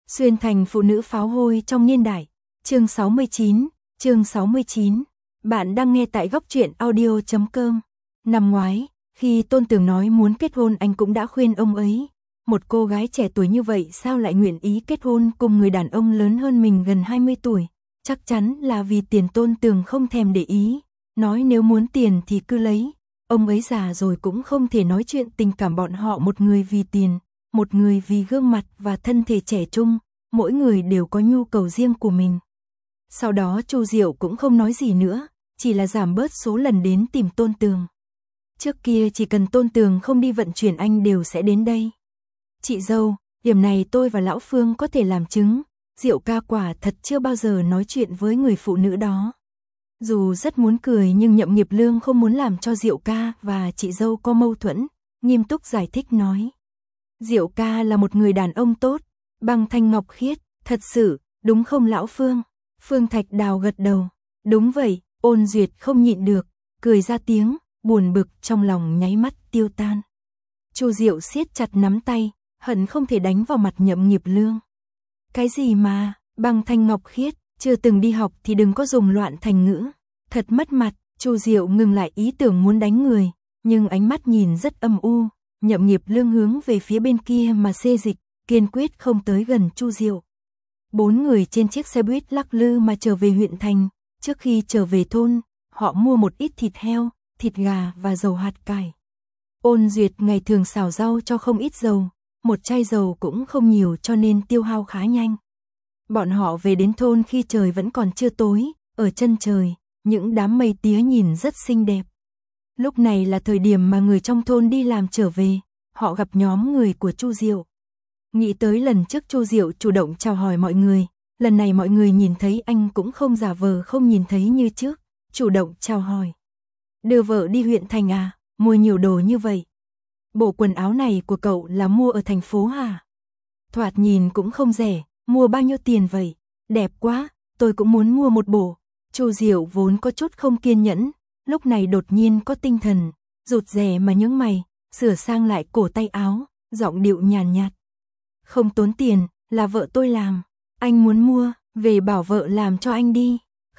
Xuyên thành phụ nữ pháo hôi trong niên đại. Chương 69. Bạn đang nghe tại góc truyện audio.com. Năm ngoái, khi Tôn Tường nói muốn kết hôn, anh cũng đã khuyên ông ấy. Một cô gái trẻ tuổi như vậy sao lại nguyện ý kết hôn cùng người đàn ông lớn hơn mình gần 20 tuổi? Chắc chắn là vì tiền. Tôn Tường không thèm để ý, nói nếu muốn tiền thì cứ lấy. Ông ấy già rồi cũng không thể nói chuyện tình cảm bọn họ, một người vì tiền, một người vì gương mặt và thân thể trẻ trung, mỗi người đều có nhu cầu riêng của mình. Sau đó Chu Diệu cũng không nói gì nữa, chỉ là giảm bớt số lần đến tìm Tôn Tường. Trước kia chỉ cần Tôn Tường không đi vận chuyển anh đều sẽ đến đây. Chị dâu, điểm này tôi và Lão Phương có thể làm chứng, Diệu ca quả thật chưa bao giờ nói chuyện với người phụ nữ đó. Dù rất muốn cười nhưng Nhậm Nghiệp Lương không muốn làm cho Diệu ca và chị dâu có mâu thuẫn, nghiêm túc giải thích nói. Diệu ca là một người đàn ông tốt, băng thanh ngọc khiết, thật sự, đúng không Lão Phương? Phương Thạch Đào gật đầu. Đúng vậy. Ôn Duyệt không nhịn được, cười ra tiếng, buồn bực trong lòng nháy mắt tiêu tan. Chu Diệu siết chặt nắm tay, hận không thể đánh vào mặt Nhậm Nghiệp Lương. Cái gì mà, băng thanh ngọc khiết, chưa từng đi học thì đừng có dùng loạn thành ngữ. Thật mất mặt. Chu Diệu ngừng lại ý tưởng muốn đánh người, nhưng ánh mắt nhìn rất âm u. Nhậm Nghiệp Lương hướng về phía bên kia mà xê dịch, kiên quyết không tới gần Chu Diệu. 4 người trên chiếc xe buýt lắc lư mà trở về huyện thành. Trước khi trở về thôn, họ mua một ít thịt heo, thịt gà và dầu hạt cải. Ôn Duyệt ngày thường xào rau cho không ít dầu, một chai dầu cũng không nhiều cho nên tiêu hao khá nhanh. Bọn họ về đến thôn khi trời vẫn còn chưa tối, ở chân trời, những đám mây tía nhìn rất xinh đẹp. Lúc này là thời điểm mà người trong thôn đi làm trở về, họ gặp nhóm người của Chu Diệu. Nghĩ tới lần trước Chu Diệu chủ động chào hỏi mọi người, lần này mọi người nhìn thấy anh cũng không giả vờ không nhìn thấy như trước, chủ động chào hỏi. Đưa vợ đi huyện thành à, mua nhiều đồ như vậy. Bộ quần áo này của cậu là mua ở thành phố hả? Thoạt nhìn cũng không rẻ, mua bao nhiêu tiền vậy? Đẹp quá, tôi cũng muốn mua một bộ. Chu Diệu vốn có chút không kiên nhẫn, lúc này đột nhiên có tinh thần, rụt rè mà nhướng mày, sửa sang lại cổ tay áo, giọng điệu nhàn nhạt. Không tốn tiền, là vợ tôi làm. Anh muốn mua, về bảo vợ làm cho anh đi.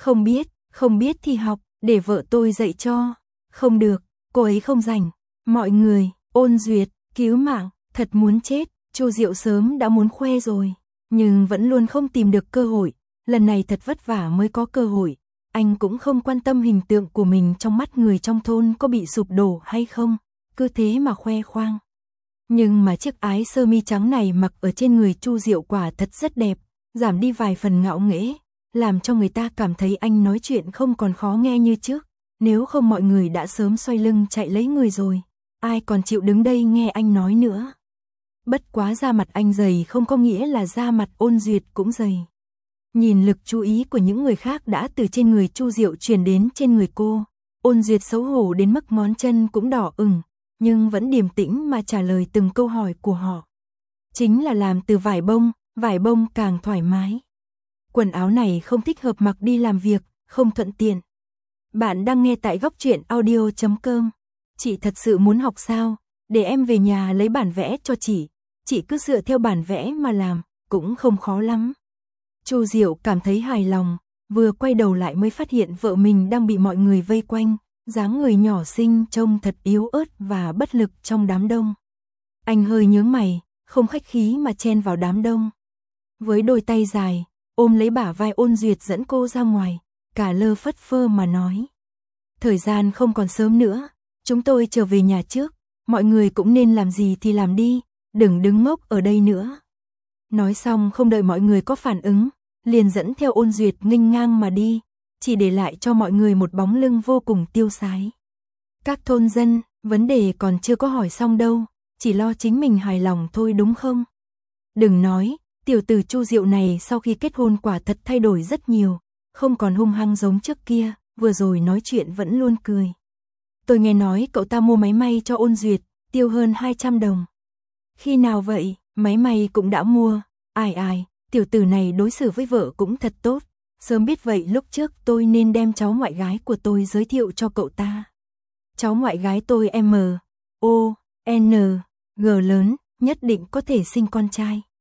Không biết thì học, để vợ tôi dạy cho. Không được, cô ấy không rảnh. Mọi người, Ôn Duyệt, cứu mạng, thật muốn chết. Chu Diệu sớm đã muốn khoe rồi, nhưng vẫn luôn không tìm được cơ hội. Lần này thật vất vả mới có cơ hội. Anh cũng không quan tâm hình tượng của mình trong mắt người trong thôn có bị sụp đổ hay không, cứ thế mà khoe khoang. Nhưng mà chiếc ái sơ mi trắng này mặc ở trên người Chu Diệu quả thật rất đẹp, giảm đi vài phần ngạo nghễ, làm cho người ta cảm thấy anh nói chuyện không còn khó nghe như trước. Nếu không mọi người đã sớm xoay lưng chạy lấy người rồi, ai còn chịu đứng đây nghe anh nói nữa. Bất quá da mặt anh dày không có nghĩa là da mặt Ôn Duyệt cũng dày. Nhìn lực chú ý của những người khác đã từ trên người Chu Diệu chuyển đến trên người cô, Ôn Duyệt xấu hổ đến mức ngón chân cũng đỏ ửng, nhưng vẫn điềm tĩnh mà trả lời từng câu hỏi của họ. Chính là làm từ vải bông càng thoải mái. Quần áo này không thích hợp mặc đi làm việc, không thuận tiện. Bạn đang nghe tại góc truyện audio.com. Chị thật sự muốn học sao? Để em về nhà lấy bản vẽ cho chị cứ dựa theo bản vẽ mà làm, cũng không khó lắm. Chu Diệu cảm thấy hài lòng, vừa quay đầu lại mới phát hiện vợ mình đang bị mọi người vây quanh, dáng người nhỏ xinh trông thật yếu ớt và bất lực trong đám đông. Anh hơi nhướng mày, không khách khí mà chen vào đám đông. Với đôi tay dài, ôm lấy bả vai Ôn Duyệt dẫn cô ra ngoài, cả lơ phất phơ mà nói. Thời gian không còn sớm nữa, chúng tôi trở về nhà trước, mọi người cũng nên làm gì thì làm đi, đừng đứng ngốc ở đây nữa. Nói xong không đợi mọi người có phản ứng, liền dẫn theo Ôn Duyệt nghênh ngang mà đi, chỉ để lại cho mọi người một bóng lưng vô cùng tiêu sái. Các thôn dân, vấn đề còn chưa có hỏi xong đâu, chỉ lo chính mình hài lòng thôi đúng không? Đừng nói, tiểu tử Chu Diệu này sau khi kết hôn quả thật thay đổi rất nhiều, không còn hung hăng giống trước kia, vừa rồi nói chuyện vẫn luôn cười. Tôi nghe nói cậu ta mua máy may cho Ôn Duyệt, tiêu hơn 200 đồng. Khi nào vậy? Máy may cũng đã mua. Ai, tiểu tử này đối xử với vợ cũng thật tốt. Sớm biết vậy lúc trước tôi nên đem cháu ngoại gái của tôi giới thiệu cho cậu ta. Cháu ngoại gái tôi M.O.N.G lớn, nhất định có thể sinh con trai.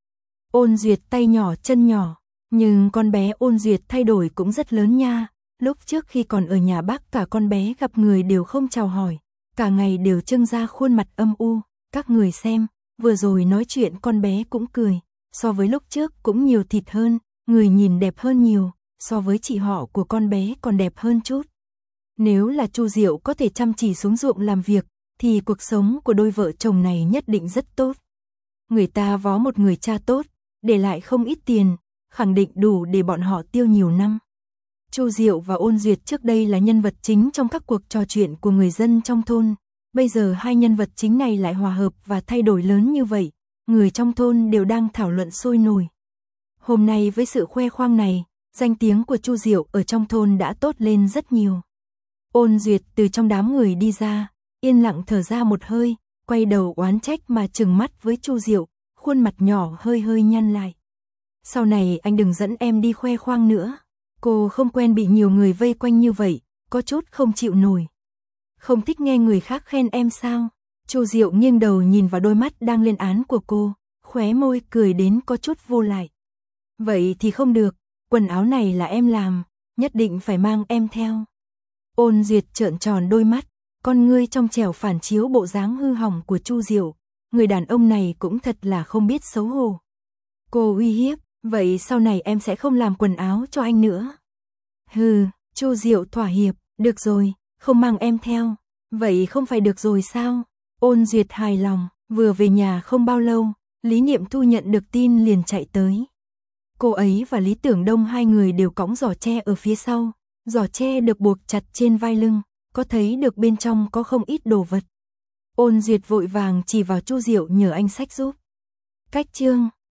Ôn Duyệt tay nhỏ chân nhỏ, nhưng con bé Ôn Duyệt thay đổi cũng rất lớn nha. Lúc trước khi còn ở nhà bác cả con bé gặp người đều không chào hỏi, cả ngày đều trưng ra khuôn mặt âm u. Các người xem, vừa rồi nói chuyện con bé cũng cười, so với lúc trước cũng nhiều thịt hơn, người nhìn đẹp hơn nhiều, so với chị họ của con bé còn đẹp hơn chút. Nếu là Chu Diệu có thể chăm chỉ xuống ruộng làm việc, thì cuộc sống của đôi vợ chồng này nhất định rất tốt. Người ta vó một người cha tốt, để lại không ít tiền, khẳng định đủ để bọn họ tiêu nhiều năm. Chu Diệu và Ôn Duyệt trước đây là nhân vật chính trong các cuộc trò chuyện của người dân trong thôn. Bây giờ hai nhân vật chính này lại hòa hợp và thay đổi lớn như vậy, người trong thôn đều đang thảo luận sôi nổi. Hôm nay với sự khoe khoang này, danh tiếng của Chu Diệu ở trong thôn đã tốt lên rất nhiều. Ôn Duyệt từ trong đám người đi ra, yên lặng thở ra một hơi, quay đầu oán trách mà trừng mắt với Chu Diệu, khuôn mặt nhỏ hơi hơi nhăn lại. Sau này anh đừng dẫn em đi khoe khoang nữa. Cô không quen bị nhiều người vây quanh như vậy, có chút không chịu nổi. Không thích nghe người khác khen em sao? Chu Diệu nghiêng đầu nhìn vào đôi mắt đang lên án của cô, khóe môi cười đến có chút vô lại. Vậy thì không được, quần áo này là em làm, nhất định phải mang em theo. Ôn Duyệt trợn tròn đôi mắt, con ngươi trong trẻo phản chiếu bộ dáng hư hỏng của Chu Diệu. Người đàn ông này cũng thật là không biết xấu hổ. Cô uy hiếp, vậy sau này em sẽ không làm quần áo cho anh nữa. Hừ, Chu Diệu thỏa hiệp, được rồi, không mang em theo. Vậy không phải được rồi sao? Ôn Duyệt hài lòng, vừa về nhà không bao lâu, Lý Niệm Thu nhận được tin liền chạy tới. Cô ấy và Lý Tưởng Đông hai người đều cõng giỏ tre ở phía sau, giỏ tre được buộc chặt trên vai lưng, có thấy được bên trong có không ít đồ vật. Ôn Duyệt vội vàng chỉ vào Chu Diệu nhờ anh xách giúp. Cách chương